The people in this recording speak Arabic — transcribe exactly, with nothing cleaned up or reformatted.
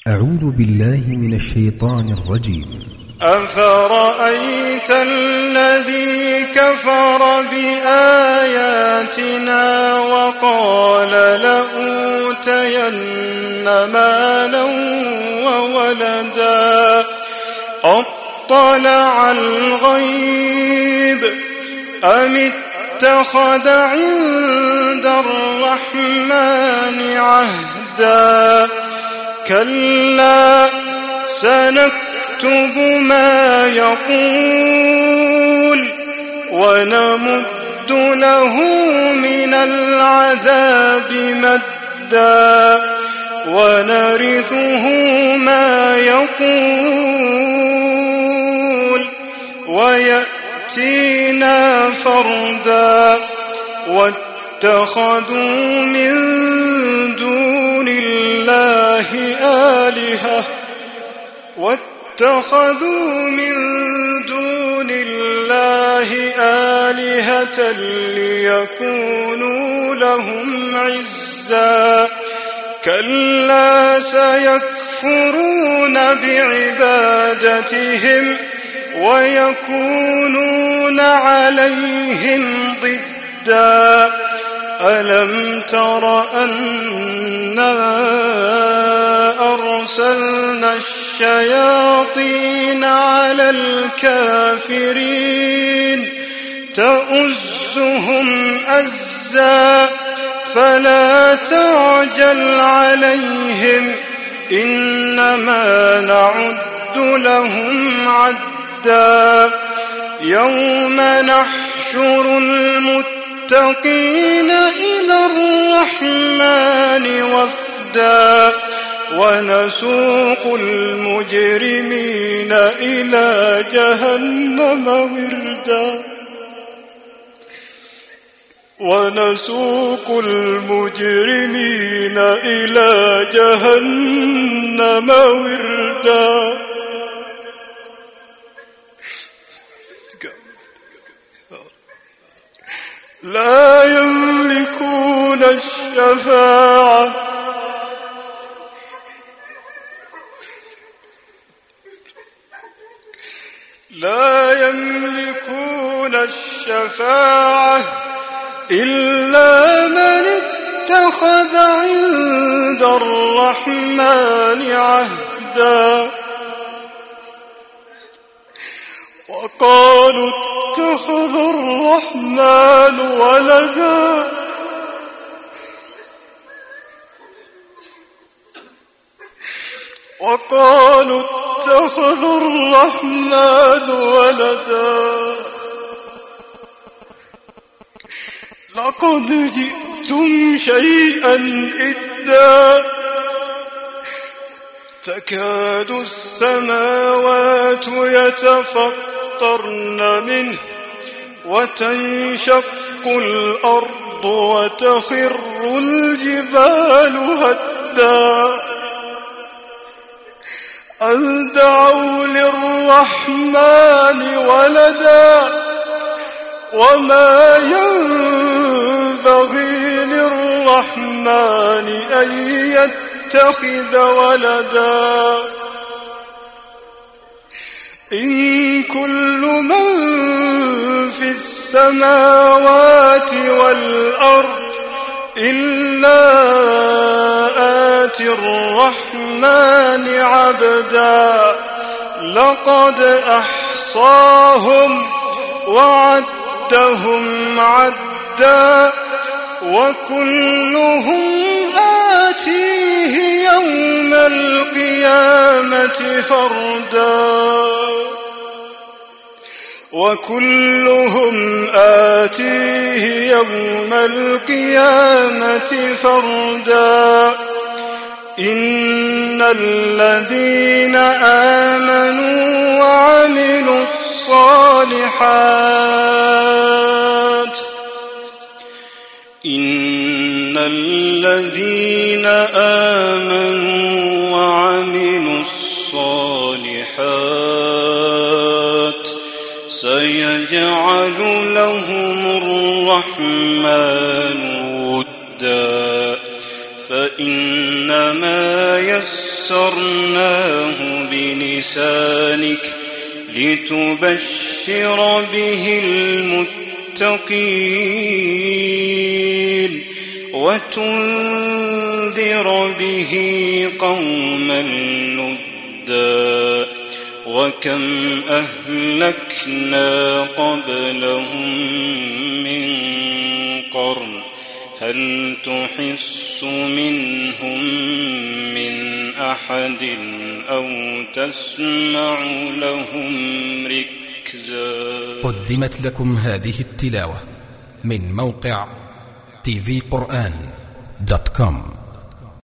أعوذ بالله من الشيطان الرجيم. أفرأيت الذي كفر بآياتنا وقال لأوتين مالا وولدا أطلع الغيب أم اتخذ عند الرحمن عهدا كلا سنكتب ما يقول ونمد له من العذاب مدا ونرثه ما يقول ويأتينا فردا واتخذوا من دون الله آلهة واتخذوا من دون الله آلهة ليكونوا لهم عزا كلا سيكفرون بعبادتهم ويكونون عليهم ضدا ألم تر أنا أرسلنا الشياطين على الكافرين تؤزهم أزا فلا تعجل عليهم إنما نعد لهم عدا يوم نحشر المتقين إلى الرحمن وفدا ونسوق المجرمين إلى جهنم وردا ونسوق المجرمين إلى جهنم وردا لا يملكون الشفاعة لا يملكون الشفاعة إلا من اتخذ عند الرحمن عهدا وقالوا اتخذ الرحمن ولدا وقالوا اتخذ الرحمن ولدا لقد جئتم شيئا إدا تكاد السماوات يتفطرن منه وتنشق الأرض وتخر الجبال هدا أن دعوا للرحمن ولدا وما ينبغي للرحمن أن يتخذ ولدا إن كل من في السماوات والأرض إلا آتي الرحمن عبدا لقد أحصاهم وعدهم عدا وكلهم آتيه يوم القيامة فردا وكلهم آتيه يوم القيامة فردا إن الذين آمنوا وعملوا الصالحات إن الذين آمنوا وعملوا الصالحات سيجعل لهم الرحمن ودا فإنما يسرناه بلسانك لتبشر به المتقين وتنذر به قوما لدا وكم أهلكنا قبلهم من قرن هل تحس منهم من أحد أو تسمع لهم ركزا. قدمت لكم هذه التلاوة من موقع تي في قرآن دوت كوم.